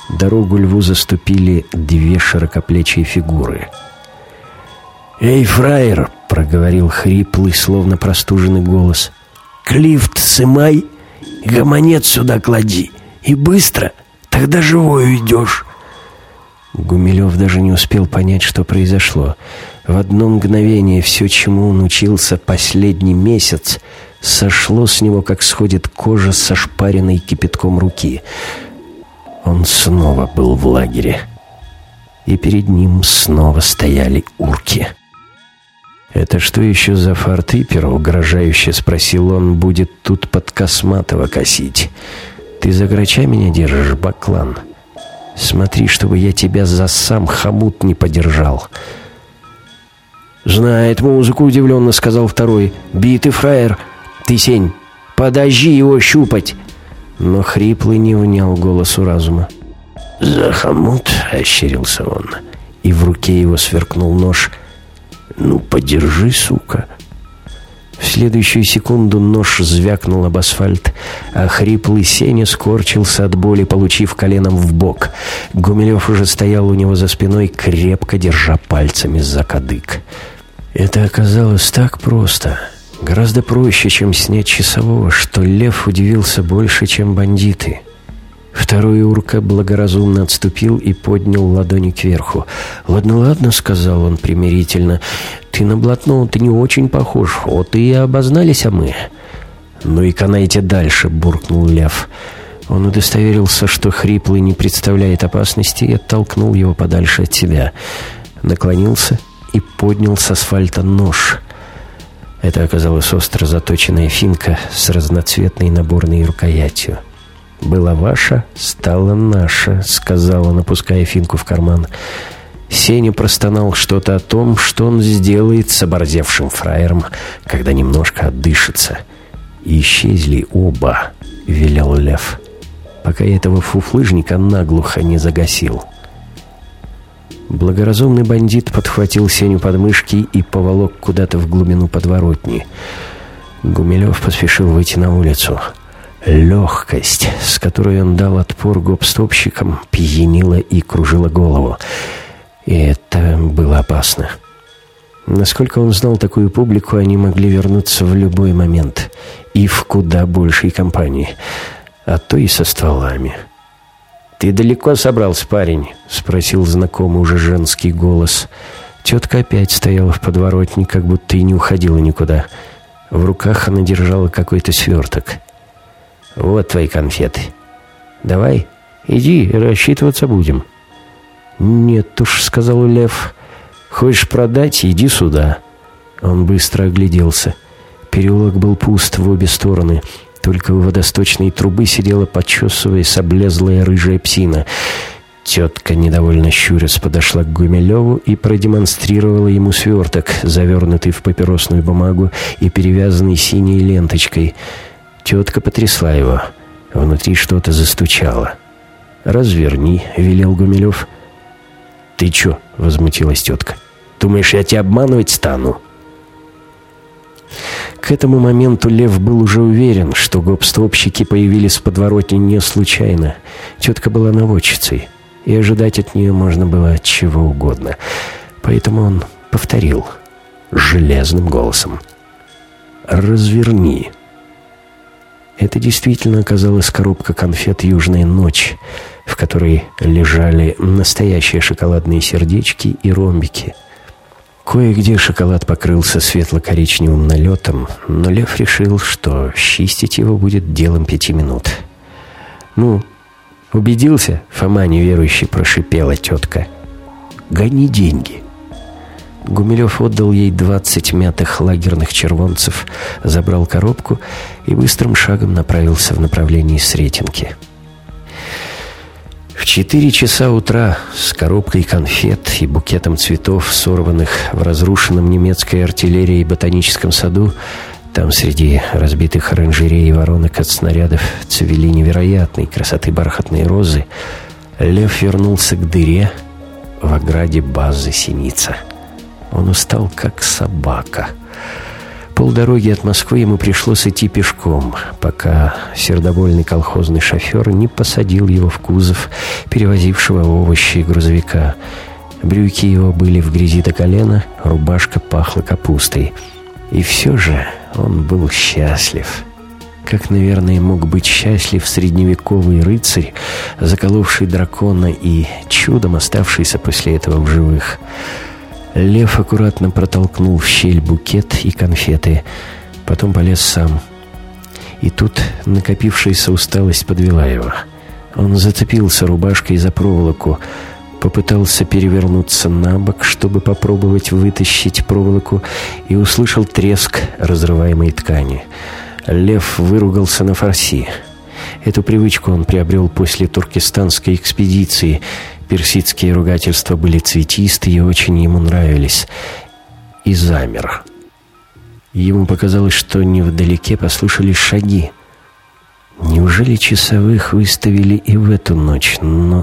[SPEAKER 1] Дорогу льву заступили две широкоплечие фигуры. «Эй, фраер!» — проговорил хриплый, словно простуженный голос. «Клифт сымай, гаманец сюда клади, и быстро, тогда живой уйдешь». Гумилев даже не успел понять, что произошло. В одно мгновение все, чему он учился последний месяц, сошло с него, как сходит кожа со шпаренной кипятком руки. Он снова был в лагере, и перед ним снова стояли урки. «Это что еще за фортипер?» — угрожающе спросил он. «Будет тут под Косматова косить. Ты за грача меня держишь, баклан? Смотри, чтобы я тебя за сам хомут не подержал». «Знает музыку», — удивленно сказал второй. «Битый фраер. Ты, Сень, подожди его щупать». Но хриплый не внял голосу разума. «За хомут», — ощерился он, и в руке его сверкнул нож. «Ну, подержи, сука». В следующую секунду нож звякнул об асфальт, а хриплый Сеня скорчился от боли, получив коленом в бок. Гумилев уже стоял у него за спиной, крепко держа пальцами за кадык. Это оказалось так просто, гораздо проще, чем снять часового, что Лев удивился больше, чем бандиты. Второй урка благоразумно отступил и поднял ладони кверху. «Ладно, ладно», — сказал он примирительно, — «ты на блатного-то не очень похож, вот и обознались, а мы». «Ну и канайте дальше», — буркнул Лев. Он удостоверился, что хриплый не представляет опасности, и оттолкнул его подальше от себя. Наклонился и поднял с асфальта нож. Это оказалась остро заточенная финка с разноцветной наборной рукоятью. «Была ваша, стала наша», — сказал он, опуская финку в карман. Сеня простонал что-то о том, что он сделает с оборзевшим фраером, когда немножко отдышится. «И исчезли оба», — велел Лев, пока я этого фуфлыжника наглухо не загасил. Благоразумный бандит подхватил Сеню под мышки и поволок куда-то в глубину подворотни. Гумилев поспешил выйти на улицу. Легкость, с которой он дал отпор гопстопщикам, пьянила и кружила голову. И это было опасно. Насколько он знал такую публику, они могли вернуться в любой момент и в куда большей компании, а то и со стволами. «Ты далеко собрался, парень?» — спросил знакомый уже женский голос. Тетка опять стояла в подворотне, как будто и не уходила никуда. В руках она держала какой-то сверток. «Вот твои конфеты. Давай, иди, рассчитываться будем». «Нет уж», — сказал Лев. «Хочешь продать? Иди сюда». Он быстро огляделся. Переулок был пуст в обе стороны. Только у водосточной трубы сидела, подчесываясь, облезлая рыжая псина. Тетка, недовольно щурясь, подошла к Гумилеву и продемонстрировала ему сверток, завернутый в папиросную бумагу и перевязанный синей ленточкой. Тетка потрясла его. Внутри что-то застучало. «Разверни», — велел Гумилев. «Ты чё?» — возмутилась тетка. «Думаешь, я тебя обманывать стану?» К этому моменту Лев был уже уверен, что гопстопщики появились в подворотне не случайно. Тетка была наводчицей, и ожидать от нее можно было чего угодно. Поэтому он повторил железным голосом: «Разверни». Это действительно оказалась коробка конфет «Южная ночь», в которой лежали настоящие шоколадные сердечки и ромбики. Кое-где шоколад покрылся светло-коричневым налетом, но Лев решил, что чистить его будет делом пяти минут. «Ну, убедился?» — Фома неверующий прошипела тетка. «Гони деньги». Гумилев отдал ей двадцать мятых лагерных червонцев, забрал коробку и быстрым шагом направился в направлении Сретенки. В четыре часа утра с коробкой конфет и букетом цветов, сорванных в разрушенном немецкой артиллерией ботаническом саду, там среди разбитых оранжерей и воронок от снарядов цвели невероятной красоты бархатные розы, Лев вернулся к дыре в ограде базы «Синица». Он устал, как собака. Полдороги от Москвы ему пришлось идти пешком, пока сердобольный колхозный шофер не посадил его в кузов перевозившего овощи грузовика. Брюки его были в грязи до колена, рубашка пахла капустой. И все же он был счастлив. Как, наверное, мог быть счастлив средневековый рыцарь, заколовший дракона и чудом оставшийся после этого в живых. Лев аккуратно протолкнул в щель букет и конфеты, потом полез сам. И тут накопившаяся усталость подвела его. Он зацепился рубашкой за проволоку, попытался перевернуться на бок, чтобы попробовать вытащить проволоку, и услышал треск разрываемой ткани. Лев выругался на фарси. Эту привычку он приобрел после туркестанской экспедиции. Персидские ругательства были цветистые и очень ему нравились. И замер. Ему показалось, что невдалеке послышались шаги. Неужели часовых выставили и в эту ночь? Но...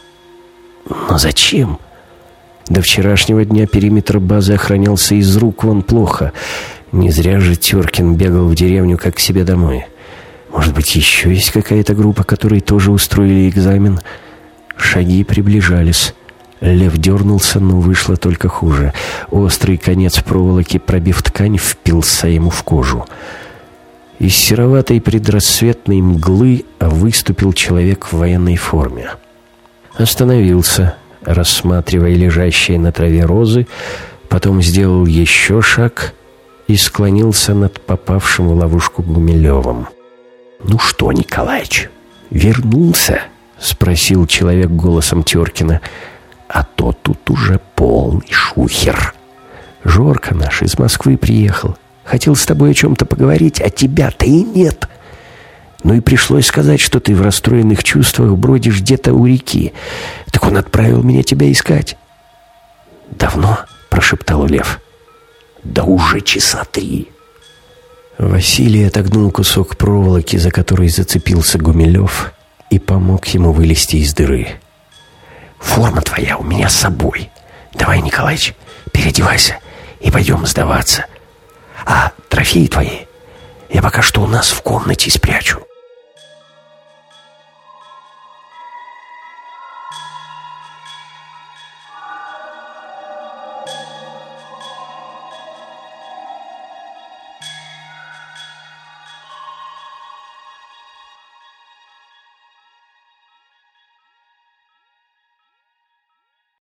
[SPEAKER 1] Но зачем? До вчерашнего дня периметр базы охранялся из рук вон плохо. Не зря же Теркин бегал в деревню как к себе домой. Может быть, еще есть какая-то группа, которые тоже устроили экзамен? Шаги приближались. Лев дернулся, но вышло только хуже. Острый конец проволоки, пробив ткань, впился ему в кожу. Из сероватой предрассветной мглы выступил человек в военной форме. Остановился, рассматривая лежащие на траве розы, потом сделал еще шаг и склонился над попавшим в ловушку Гумилевым. «Ну что, Николаич, вернулся?» — спросил человек голосом Теркина. «А то тут уже полный шухер. Жорка наш из Москвы приехал. Хотел с тобой о чем-то поговорить, а тебя-то и нет. Ну и пришлось сказать, что ты в расстроенных чувствах бродишь где-то у реки. Так он отправил меня тебя искать». «Давно?» — прошептал Лев. «Да уже часа три». Василий отогнул кусок проволоки, за который зацепился Гумилев, и помог ему вылезти из дыры. «Форма твоя у меня с собой. Давай, Николаич, переодевайся и пойдем сдаваться. А трофеи твои я пока что у нас в комнате спрячу».